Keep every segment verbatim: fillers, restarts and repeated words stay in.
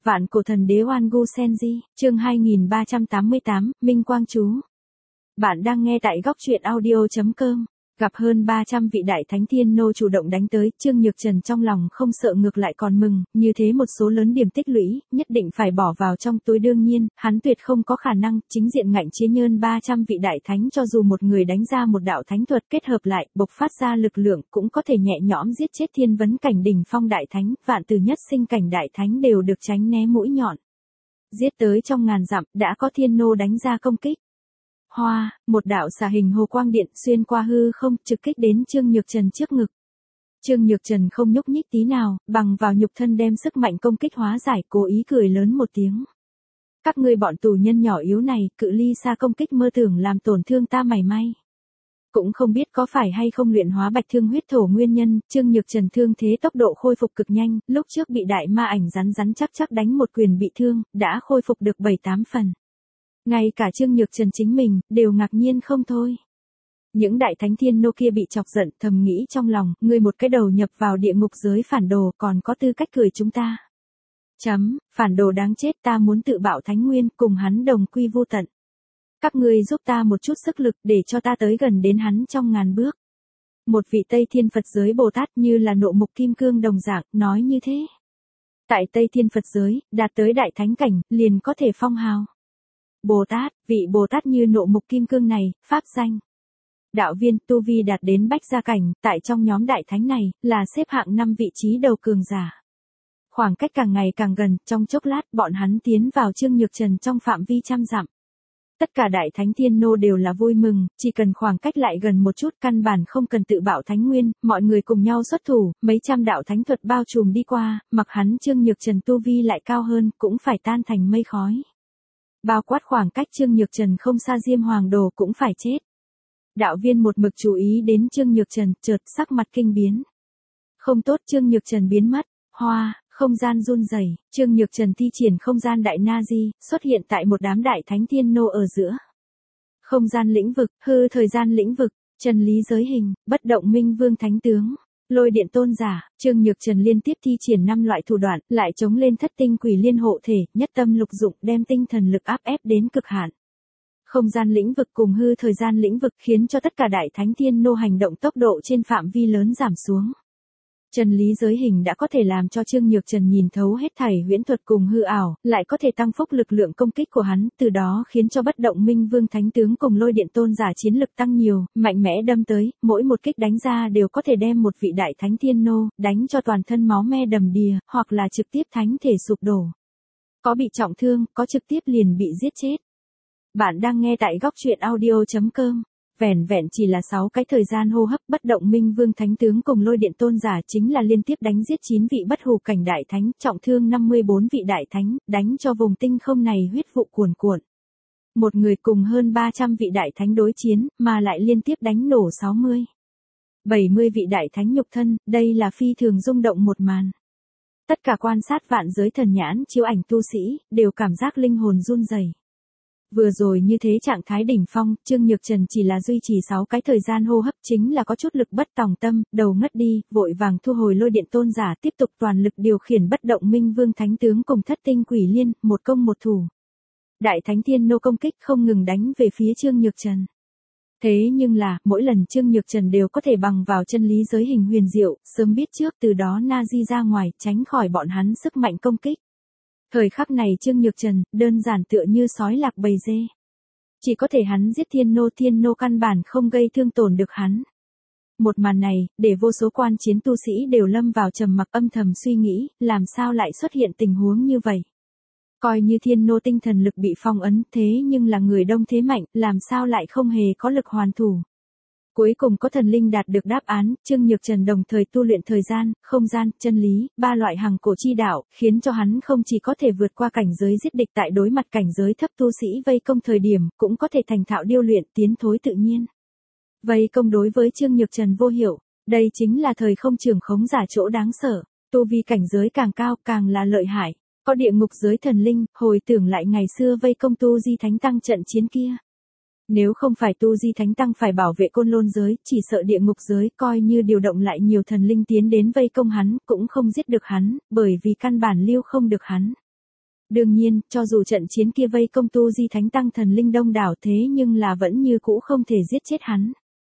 Vạn cổ thần đế Oan Gu Senji, chương hai nghìn ba trăm tám mươi tám, Minh Quang Chú. Bạn đang nghe tại góc truyện audio.com. Gặp hơn ba trăm vị đại thánh thiên nô chủ động đánh tới, Trương Nhược Trần trong lòng không sợ ngược lại còn mừng, như thế một số lớn điểm tích lũy, nhất định phải bỏ vào trong túi đương nhiên, hắn tuyệt không có khả năng, chính diện ngạnh chế nhơn ba trăm vị đại thánh cho dù một người đánh ra một đạo thánh thuật kết hợp lại, bộc phát ra lực lượng, cũng có thể nhẹ nhõm giết chết thiên vấn cảnh đỉnh phong đại thánh, vạn từ nhất sinh cảnh đại thánh đều được tránh né mũi nhọn. Giết tới trong ngàn dặm, đã có thiên nô đánh ra công kích. Hoa, một đạo xà hình hồ quang điện xuyên qua hư không, trực kích đến Trương Nhược Trần trước ngực. Trương Nhược Trần không nhúc nhích tí nào, bằng vào nhục thân đem sức mạnh công kích hóa giải, cố ý cười lớn một tiếng. Các ngươi bọn tù nhân nhỏ yếu này, cự ly xa công kích mơ tưởng làm tổn thương ta mảy may. Cũng không biết có phải hay không luyện hóa bạch thương huyết thổ nguyên nhân, Trương Nhược Trần thương thế tốc độ khôi phục cực nhanh, lúc trước bị đại ma ảnh rắn rắn chắc chắc đánh một quyền bị thương, đã khôi phục được bảy tám phần. Ngay cả Trương Nhược Trần chính mình, đều ngạc nhiên không thôi. Những đại thánh thiên nô kia bị chọc giận, thầm nghĩ trong lòng, ngươi một cái đầu nhập vào địa ngục giới phản đồ còn có tư cách cười chúng ta. Chấm, phản đồ đáng chết, ta muốn tự bạo thánh nguyên, cùng hắn đồng quy vô tận. Các ngươi giúp ta một chút sức lực để cho ta tới gần đến hắn trong ngàn bước. Một vị Tây Thiên Phật giới Bồ Tát như là nộ mục kim cương đồng dạng, nói như thế. Tại Tây Thiên Phật giới, đạt tới đại thánh cảnh, liền có thể phong hào. Bồ Tát, vị Bồ Tát như nộ mục kim cương này, pháp danh. Đạo viên tu vi đạt đến bách gia cảnh, tại trong nhóm đại thánh này, là xếp hạng năm vị trí đầu cường giả. Khoảng cách càng ngày càng gần, trong chốc lát bọn hắn tiến vào Trương Nhược Trần trong phạm vi trăm dặm. Tất cả đại thánh thiên nô đều là vui mừng, chỉ cần khoảng cách lại gần một chút căn bản không cần tự bạo thánh nguyên, mọi người cùng nhau xuất thủ, mấy trăm đạo thánh thuật bao trùm đi qua, mặc hắn Trương Nhược Trần tu vi lại cao hơn, cũng phải tan thành mây khói. Bao quát khoảng cách Trương Nhược Trần không xa Diêm Hoàng Đồ cũng phải chết. Đạo viên một mực chú ý đến Trương Nhược Trần, chợt sắc mặt kinh biến. Không tốt, Trương Nhược Trần biến mất, hoa, không gian run rẩy, Trương Nhược Trần thi triển không gian đại na di, xuất hiện tại một đám đại thánh thiên nô ở giữa. Không gian lĩnh vực, hư thời gian lĩnh vực, chân lý giới hình, bất động minh vương thánh tướng. Lôi điện tôn giả, Trương Nhược Trần liên tiếp thi triển năm loại thủ đoạn, lại chống lên thất tinh quỷ liên hộ thể, nhất tâm lục dụng đem tinh thần lực áp ép đến cực hạn. Không gian lĩnh vực cùng hư thời gian lĩnh vực khiến cho tất cả đại thánh thiên nô hành động tốc độ trên phạm vi lớn giảm xuống. Chân lý giới hình đã có thể làm cho Trương Nhược Trần nhìn thấu hết thảy huyễn thuật cùng hư ảo, lại có thể tăng phúc lực lượng công kích của hắn, từ đó khiến cho bất động minh vương thánh tướng cùng lôi điện tôn giả chiến lực tăng nhiều, mạnh mẽ đâm tới, mỗi một kích đánh ra đều có thể đem một vị đại thánh thiên nô, đánh cho toàn thân máu me đầm đìa, hoặc là trực tiếp thánh thể sụp đổ. Có bị trọng thương, có trực tiếp liền bị giết chết. Bạn đang nghe tại góc truyện audio.com. Vẻn vẹn chỉ là sáu cái thời gian hô hấp, bất động minh vương thánh tướng cùng lôi điện tôn giả chính là liên tiếp đánh giết chín vị bất hủ cảnh đại thánh, trọng thương năm mươi bốn vị đại thánh, đánh cho vùng tinh không này huyết vụ cuồn cuộn. Một người cùng hơn ba trăm vị đại thánh đối chiến, mà lại liên tiếp đánh nổ sáu mươi, bảy mươi vị đại thánh nhục thân, đây là phi thường rung động một màn. Tất cả quan sát vạn giới thần nhãn chiếu ảnh tu sĩ, đều cảm giác linh hồn run rẩy. Vừa rồi như thế trạng thái đỉnh phong, Trương Nhược Trần chỉ là duy trì sáu cái thời gian hô hấp chính là có chút lực bất tòng tâm, đầu ngất đi, vội vàng thu hồi lôi điện tôn giả tiếp tục toàn lực điều khiển bất động minh vương thánh tướng cùng thất tinh quỷ liên, một công một thủ. Đại thánh thiên nô công kích không ngừng đánh về phía Trương Nhược Trần. Thế nhưng là, mỗi lần Trương Nhược Trần đều có thể bằng vào chân lý giới hình huyền diệu, sớm biết trước từ đó na di ra ngoài, tránh khỏi bọn hắn sức mạnh công kích. Thời khắc này Trương Nhược Trần, đơn giản tựa như sói lạc bầy dê. Chỉ có thể hắn giết thiên nô, thiên nô căn bản không gây thương tổn được hắn. Một màn này, để vô số quan chiến tu sĩ đều lâm vào trầm mặc âm thầm suy nghĩ, làm sao lại xuất hiện tình huống như vậy. Coi như thiên nô tinh thần lực bị phong ấn, thế nhưng là người đông thế mạnh, làm sao lại không hề có lực hoàn thủ. Cuối cùng có thần linh đạt được đáp án, Trương Nhược Trần đồng thời tu luyện thời gian, không gian, chân lý, ba loại hằng cổ chi đạo, khiến cho hắn không chỉ có thể vượt qua cảnh giới giết địch tại đối mặt cảnh giới thấp tu sĩ vây công thời điểm, cũng có thể thành thạo điêu luyện tiến thối tự nhiên. Vây công đối với Trương Nhược Trần vô hiệu, đây chính là thời không trường khống giả chỗ đáng sợ, tu vi cảnh giới càng cao càng là lợi hại. Có địa ngục giới thần linh, hồi tưởng lại ngày xưa vây công tu di thánh tăng trận chiến kia. Nếu không phải tu di thánh tăng phải bảo vệ côn lôn giới, chỉ sợ địa ngục giới coi như điều động lại nhiều thần linh tiến đến vây công hắn, cũng không giết được hắn, bởi vì căn bản lưu không được hắn. Đương nhiên, cho dù trận chiến kia vây công Tu Di Thánh Tăng thần linh đông đảo thế nhưng là vẫn như cũ không thể giết chết hắn.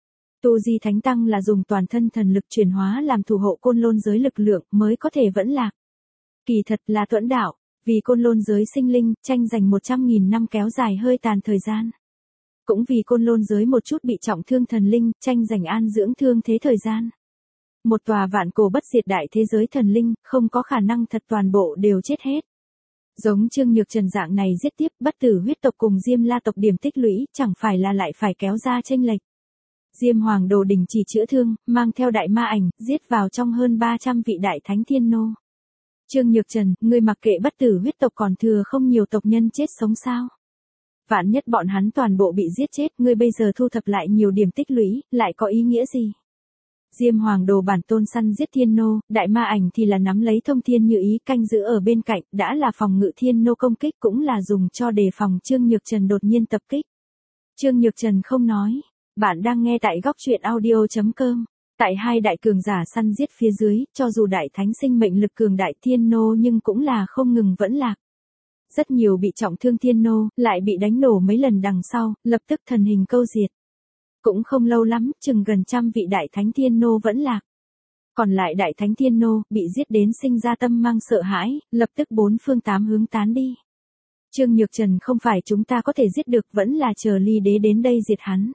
Tu Di Thánh Tăng là dùng toàn thân thần lực chuyển hóa làm thủ hộ côn lôn giới lực lượng mới có thể vẫn lạc. Kỳ thật là tuẫn đạo, vì côn lôn giới sinh linh, tranh giành một trăm nghìn năm kéo dài hơi tàn thời gian. Cũng vì côn lôn giới một chút bị trọng thương thần linh, tranh giành an dưỡng thương thế thời gian. Một tòa vạn cổ bất diệt đại thế giới thần linh, không có khả năng thật toàn bộ đều chết hết. Giống Trương Nhược Trần dạng này giết tiếp bất tử huyết tộc cùng Diêm La tộc điểm tích lũy, chẳng phải là lại phải kéo ra chênh lệch. Diêm Hoàng Đồ đình chỉ chữa thương, mang theo đại ma ảnh, giết vào trong hơn ba trăm vị đại thánh thiên nô. Trương Nhược Trần, ngươi mặc kệ bất tử huyết tộc còn thừa không nhiều tộc nhân chết sống sao? Vạn nhất bọn hắn toàn bộ bị giết chết, ngươi bây giờ thu thập lại nhiều điểm tích lũy, lại có ý nghĩa gì? Diêm Hoàng Đồ bản tôn săn giết thiên nô, đại ma ảnh thì là nắm lấy thông thiên như ý canh giữ ở bên cạnh, đã là phòng ngự thiên nô công kích cũng là dùng cho đề phòng Trương Nhược Trần đột nhiên tập kích. Trương Nhược Trần không nói, bạn đang nghe tại góc truyện audio chấm com. Tại hai đại cường giả săn giết phía dưới, cho dù đại thánh sinh mệnh lực cường đại thiên nô nhưng cũng là không ngừng vẫn lạc. Rất nhiều bị trọng thương thiên nô, lại bị đánh nổ mấy lần đằng sau, lập tức thần hình câu diệt. Cũng không lâu lắm, chừng gần trăm vị đại thánh thiên nô vẫn lạc. Còn lại đại thánh thiên nô, bị giết đến sinh ra tâm mang sợ hãi, lập tức bốn phương tám hướng tán đi. Trương Nhược Trần không phải chúng ta có thể giết được, vẫn là chờ ly đế đến đây diệt hắn.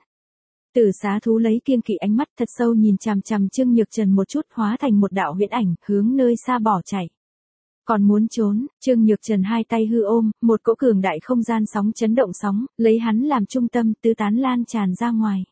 Tử Xá Thú lấy kiêng kỵ ánh mắt thật sâu nhìn chằm chằm Trương Nhược Trần một chút, hóa thành một đạo huyễn ảnh, hướng nơi xa bỏ chạy. Còn muốn trốn, Trương Nhược Trần hai tay hư ôm, một cỗ cường đại không gian sóng chấn động sóng, lấy hắn làm trung tâm, tứ tán lan tràn ra ngoài.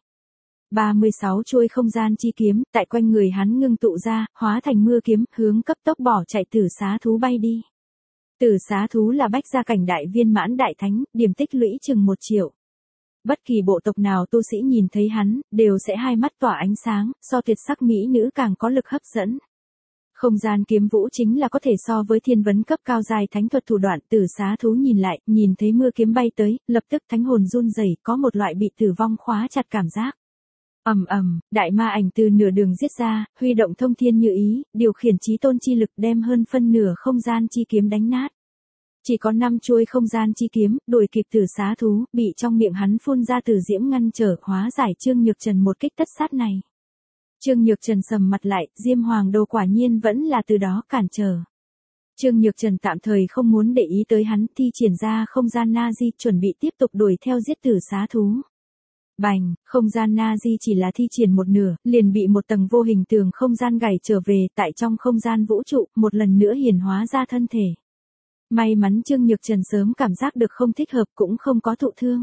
ba mươi sáu chuôi không gian chi kiếm, tại quanh người hắn ngưng tụ ra, hóa thành mưa kiếm, hướng cấp tốc bỏ chạy Tử Xá Thú bay đi. Tử Xá Thú là bách gia cảnh đại viên mãn đại thánh, điểm tích lũy chừng một triệu. Bất kỳ bộ tộc nào tu sĩ nhìn thấy hắn, đều sẽ hai mắt tỏa ánh sáng, so tuyệt sắc mỹ nữ càng có lực hấp dẫn. Không gian kiếm vũ chính là có thể so với thiên vấn cấp cao dài thánh thuật thủ đoạn. Tử Xá Thú nhìn lại, nhìn thấy mưa kiếm bay tới, lập tức thánh hồn run rẩy, có một loại bị tử vong khóa chặt cảm giác. Ầm ầm, đại ma ảnh từ nửa đường giết ra, huy động thông thiên như ý, điều khiển chí tôn chi lực đem hơn phân nửa không gian chi kiếm đánh nát. Chỉ có năm chuôi không gian chi kiếm, đuổi kịp Tử Xá Thú, bị trong miệng hắn phun ra tử diễm ngăn trở, hóa giải Trương Nhược Trần một kích tất sát này. Trương Nhược Trần sầm mặt lại, Diêm Hoàng Đồ quả nhiên vẫn là từ đó cản trở. Trương Nhược Trần tạm thời không muốn để ý tới hắn, thi triển ra không gian Na-di, chuẩn bị tiếp tục đuổi theo giết Tử Xá Thú. Bành, không gian Na-di chỉ là thi triển một nửa, liền bị một tầng vô hình tường không gian gảy trở về, tại trong không gian vũ trụ, một lần nữa hiển hóa ra thân thể. May mắn Trương Nhược Trần sớm cảm giác được không thích hợp, cũng không có thụ thương.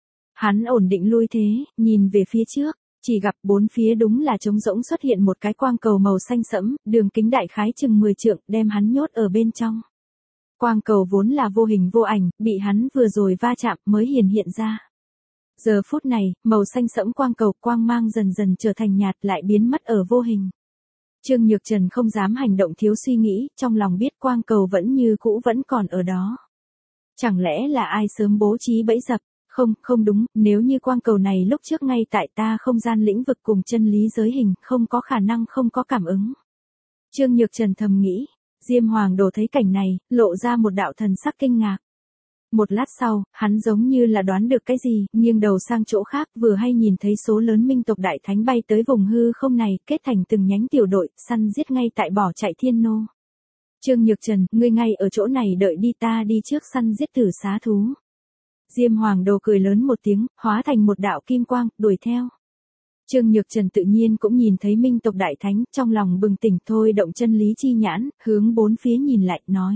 Hắn ổn định lui thế, nhìn về phía trước, chỉ gặp bốn phía đúng là trống rỗng xuất hiện một cái quang cầu màu xanh sẫm, đường kính đại khái chừng mười trượng, đem hắn nhốt ở bên trong. Quang cầu vốn là vô hình vô ảnh, bị hắn vừa rồi va chạm mới hiển hiện ra. Giờ phút này, màu xanh sẫm quang cầu quang mang dần dần trở thành nhạt, lại biến mất ở vô hình. Trương Nhược Trần không dám hành động thiếu suy nghĩ, trong lòng biết quang cầu vẫn như cũ vẫn còn ở đó. Chẳng lẽ là ai sớm bố trí bẫy dập? Không, không đúng, nếu như quang cầu này lúc trước ngay tại ta không gian lĩnh vực cùng chân lý giới hình, không có khả năng không có cảm ứng. Trương Nhược Trần thầm nghĩ, Diêm Hoàng Đồ thấy cảnh này, lộ ra một đạo thần sắc kinh ngạc. Một lát sau, hắn giống như là đoán được cái gì, nghiêng đầu sang chỗ khác, vừa hay nhìn thấy số lớn minh tộc đại thánh bay tới vùng hư không này, kết thành từng nhánh tiểu đội, săn giết ngay tại bỏ chạy thiên nô. Trương Nhược Trần, ngươi ngay ở chỗ này đợi đi, ta đi trước săn giết Tử Xá Thú. Diêm Hoàng Đồ cười lớn một tiếng, hóa thành một đạo kim quang, đuổi theo. Trương Nhược Trần tự nhiên cũng nhìn thấy minh tộc đại thánh, trong lòng bừng tỉnh thôi động chân lý chi nhãn, hướng bốn phía nhìn lại, nói.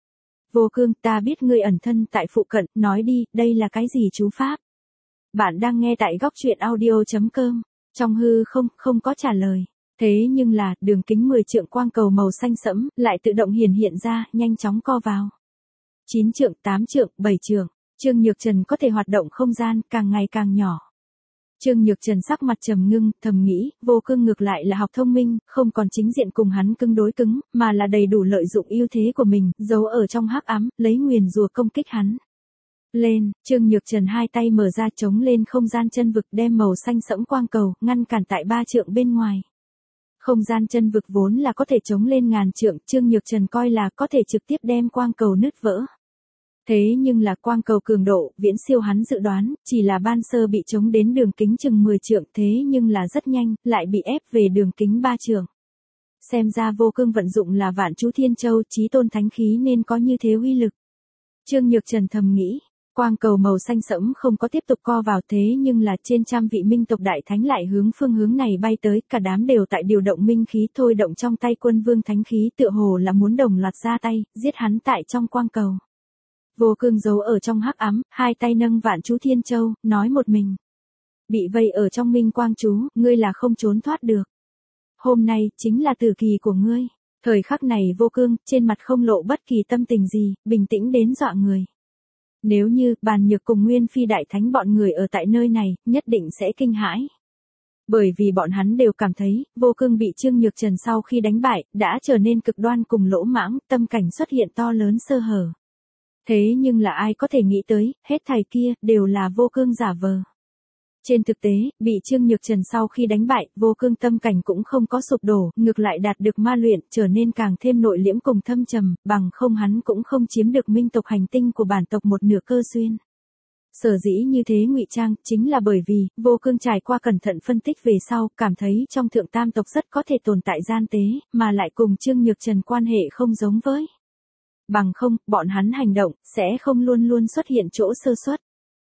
Vô Cương, ta biết ngươi ẩn thân tại phụ cận, nói đi, đây là cái gì chú pháp? Bạn đang nghe tại góc truyện audio chấm com. Trong hư không, không có trả lời. Thế nhưng là, đường kính mười trượng quang cầu màu xanh sẫm, lại tự động hiển hiện ra, nhanh chóng co vào. chín trượng, tám trượng, bảy trượng, Trương Nhược Trần có thể hoạt động không gian, càng ngày càng nhỏ. Trương Nhược Trần sắc mặt trầm ngưng, thầm nghĩ, Vô Cương ngược lại là học thông minh, không còn chính diện cùng hắn cứng đối cứng, mà là đầy đủ lợi dụng ưu thế của mình, giấu ở trong hắc ám, lấy nguyền rùa công kích hắn. Lên, Trương Nhược Trần hai tay mở ra chống lên không gian chân vực, đem màu xanh sẫm quang cầu, ngăn cản tại ba trượng bên ngoài. Không gian chân vực vốn là có thể chống lên ngàn trượng, Trương Nhược Trần coi là có thể trực tiếp đem quang cầu nứt vỡ. Thế nhưng là quang cầu cường độ, viễn siêu hắn dự đoán, chỉ là ban sơ bị chống đến đường kính chừng mười trượng, thế nhưng là rất nhanh, lại bị ép về đường kính ba trượng. Xem ra Vô Cương vận dụng là Vạn Chú Thiên Châu, chí tôn thánh khí nên có như thế uy lực. Trương Nhược Trần thầm nghĩ, quang cầu màu xanh sẫm không có tiếp tục co vào, thế nhưng là trên trăm vị minh tộc đại thánh lại hướng phương hướng này bay tới, cả đám đều tại điều động minh khí thôi động trong tay quân vương thánh khí, tựa hồ là muốn đồng loạt ra tay, giết hắn tại trong quang cầu. Vô Cương giấu ở trong hắc ám, hai tay nâng Vạn Chú Thiên Châu, nói một mình. Bị vây ở trong minh quang chú, ngươi là không trốn thoát được. Hôm nay, chính là tử kỳ của ngươi. Thời khắc này Vô Cương, trên mặt không lộ bất kỳ tâm tình gì, bình tĩnh đến dọa người. Nếu như, Bàn Nhược cùng Nguyên Phi đại thánh bọn người ở tại nơi này, nhất định sẽ kinh hãi. Bởi vì bọn hắn đều cảm thấy, Vô Cương bị Trương Nhược Trần sau khi đánh bại, đã trở nên cực đoan cùng lỗ mãng, tâm cảnh xuất hiện to lớn sơ hở. Thế nhưng là ai có thể nghĩ tới, hết thảy kia, đều là Vô Cương giả vờ. Trên thực tế, bị Trương Nhược Trần sau khi đánh bại, Vô Cương tâm cảnh cũng không có sụp đổ, ngược lại đạt được ma luyện, trở nên càng thêm nội liễm cùng thâm trầm, bằng không hắn cũng không chiếm được minh tộc hành tinh của bản tộc một nửa cơ duyên. Sở dĩ như thế ngụy trang, chính là bởi vì, Vô Cương trải qua cẩn thận phân tích về sau, cảm thấy trong thượng tam tộc rất có thể tồn tại gian tế, mà lại cùng Trương Nhược Trần quan hệ không giống với. Bằng không, bọn hắn hành động, sẽ không luôn luôn xuất hiện chỗ sơ suất.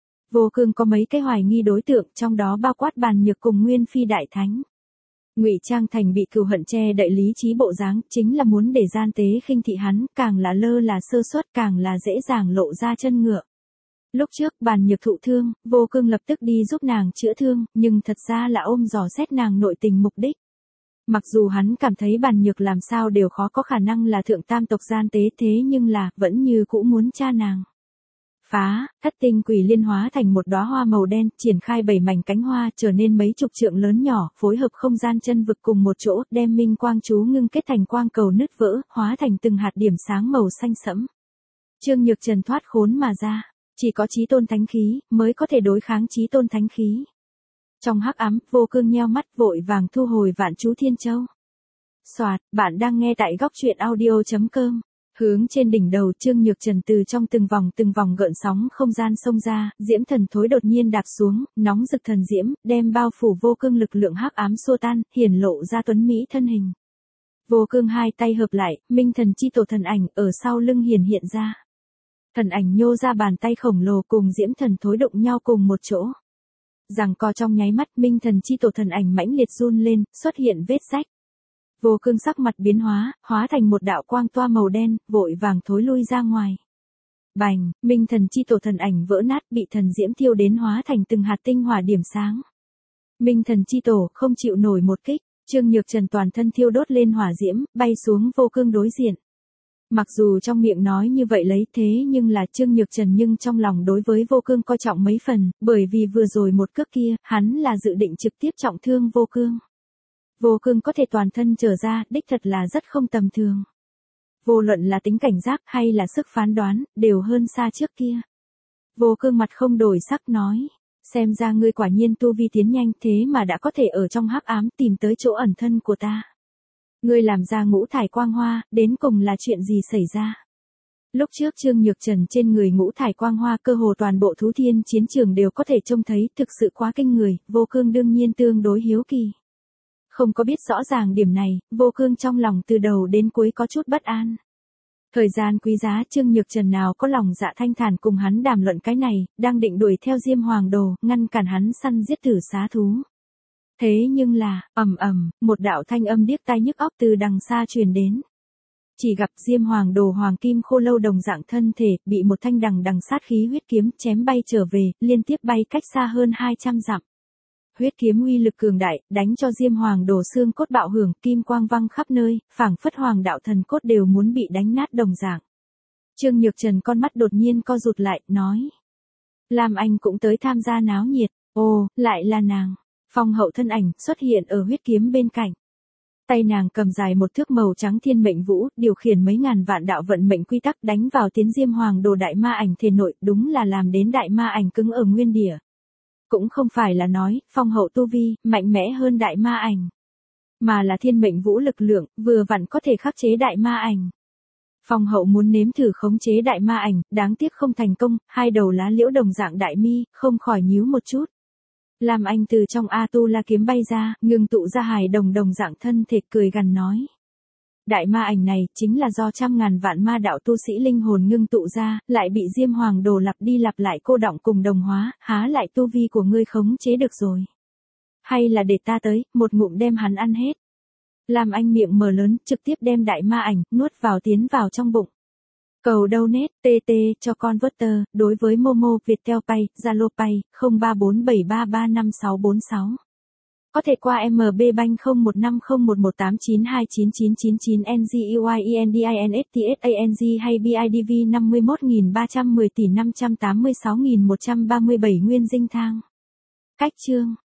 Vô Cương có mấy cái hoài nghi đối tượng, trong đó bao quát Bàn Nhược cùng Nguyên Phi đại thánh. Ngụy trang thành bị cừu hận che đậy lý trí bộ dáng, chính là muốn để gian tế khinh thị hắn, càng là lơ là sơ suất, càng là dễ dàng lộ ra chân ngựa. Lúc trước, Bàn Nhược thụ thương, Vô Cương lập tức đi giúp nàng chữa thương, nhưng thật ra là ôm dò xét nàng nội tình mục đích. Mặc dù hắn cảm thấy Bàn Nhược làm sao đều khó có khả năng là thượng tam tộc gian tế, thế nhưng là, vẫn như cũ muốn tra nàng. Phá, thất tinh quỷ liên hóa thành một đóa hoa màu đen, triển khai bảy mảnh cánh hoa, trở nên mấy chục trượng lớn nhỏ, phối hợp không gian chân vực cùng một chỗ, đem minh quang chú ngưng kết thành quang cầu nứt vỡ, hóa thành từng hạt điểm sáng màu xanh sẫm. Trương Nhược Trần thoát khốn mà ra, chỉ có chí tôn thánh khí mới có thể đối kháng chí tôn thánh khí. Trong hắc ám, Vô Cương nheo mắt, vội vàng thu hồi Vạn Chú Thiên Châu. Soạt, bạn đang nghe tại góc truyện audio chấm com. Hướng trên đỉnh đầu, Trương Nhược Trần từ trong từng vòng từng vòng gợn sóng không gian xông ra, diễm thần thối đột nhiên đạp xuống, nóng rực thần diễm, đem bao phủ Vô Cương lực lượng hắc ám xua tan, hiển lộ ra tuấn mỹ thân hình. Vô Cương hai tay hợp lại, minh thần chi tổ thần ảnh ở sau lưng hiển hiện ra. Thần ảnh nhô ra bàn tay khổng lồ cùng diễm thần thối đụng nhau cùng một chỗ. Giằng co trong nháy mắt, minh thần chi tổ thần ảnh mãnh liệt run lên, xuất hiện vết rách. Vô Cương sắc mặt biến hóa, hóa thành một đạo quang toa màu đen, vội vàng thối lui ra ngoài. Bành, minh thần chi tổ thần ảnh vỡ nát, bị thần diễm thiêu đến hóa thành từng hạt tinh hỏa điểm sáng. Minh thần chi tổ không chịu nổi một kích, Trương Nhược Trần toàn thân thiêu đốt lên hỏa diễm, bay xuống Vô Cương đối diện. Mặc dù trong miệng nói như vậy lấy, thế nhưng là Trương Nhược Trần nhưng trong lòng đối với Vô Cương coi trọng mấy phần, bởi vì vừa rồi một cước kia, hắn là dự định trực tiếp trọng thương Vô Cương. Vô Cương có thể toàn thân trở ra, đích thật là rất không tầm thường. Vô luận là tính cảnh giác hay là sức phán đoán, đều hơn xa trước kia. Vô Cương mặt không đổi sắc nói, xem ra ngươi quả nhiên tu vi tiến nhanh, thế mà đã có thể ở trong hắc ám tìm tới chỗ ẩn thân của ta. Ngươi làm ra ngũ thải quang hoa, đến cùng là chuyện gì xảy ra? Lúc trước Trương Nhược Trần trên người ngũ thải quang hoa, cơ hồ toàn bộ thú thiên chiến trường đều có thể trông thấy, thực sự quá kinh người, Vô Cương đương nhiên tương đối hiếu kỳ. Không có biết rõ ràng điểm này, Vô Cương trong lòng từ đầu đến cuối có chút bất an. Thời gian quý giá, Trương Nhược Trần nào có lòng dạ thanh thản cùng hắn đàm luận cái này, đang định đuổi theo Diêm Hoàng Đồ, ngăn cản hắn săn giết thử xá thú. Thế nhưng là, ầm ầm, một đạo thanh âm điếc tai nhức óc từ đằng xa truyền đến. Chỉ gặp Diêm Hoàng Đồ hoàng kim khô lâu đồng dạng thân thể, bị một thanh đằng đằng sát khí huyết kiếm chém bay trở về, liên tiếp bay cách xa hơn hai trăm dặm. Huyết kiếm uy lực cường đại, đánh cho Diêm Hoàng Đồ xương cốt bạo hưởng, kim quang văng khắp nơi, phảng phất hoàng đạo thần cốt đều muốn bị đánh nát đồng dạng. Trương Nhược Trần con mắt đột nhiên co rụt lại, nói: Lam Anh cũng tới tham gia náo nhiệt. Ồ, lại là nàng. Phong hậu thân ảnh xuất hiện ở huyết kiếm bên cạnh. Tay nàng cầm dài một thước màu trắng thiên mệnh vũ, điều khiển mấy ngàn vạn đạo vận mệnh quy tắc đánh vào tiến Diêm Hoàng Đồ đại ma ảnh thể nội, đúng là làm đến đại ma ảnh cứng ở nguyên địa. Cũng không phải là nói, phong hậu tu vi, mạnh mẽ hơn đại ma ảnh. Mà là thiên mệnh vũ lực lượng, vừa vặn có thể khắc chế đại ma ảnh. Phong hậu muốn nếm thử khống chế đại ma ảnh, đáng tiếc không thành công, hai đầu lá liễu đồng dạng đại mi, không khỏi nhíu một chút. Lam Anh từ trong A-tu-la kiếm bay ra, ngưng tụ ra hài đồng đồng dạng thân thể cười gằn nói. Đại ma ảnh này, chính là do trăm ngàn vạn ma đạo tu sĩ linh hồn ngưng tụ ra, lại bị Diêm Hoàng Đồ lặp đi lặp lại cô đọng cùng đồng hóa, há lại tu vi của ngươi khống chế được rồi. Hay là để ta tới, một ngụm đem hắn ăn hết. Lam Anh miệng mở lớn, trực tiếp đem đại ma ảnh, nuốt vào tiến vào trong bụng. Cầu donate, tê tê, cho converter, đối với Momo, Viettel Pay, Zalo Pay, không ba bốn bảy ba ba năm sáu bốn sáu. Có thể qua em bê Bank không một năm không một một tám chín hai chín chín chín chín N G U I E N D I N S T S A N G hay B I D V năm mươi mốt nghìn ba trăm mười tỷ năm trăm tám mươi sáu nghìn một trăm ba mươi bảy nguyên dinh thang. Cách chương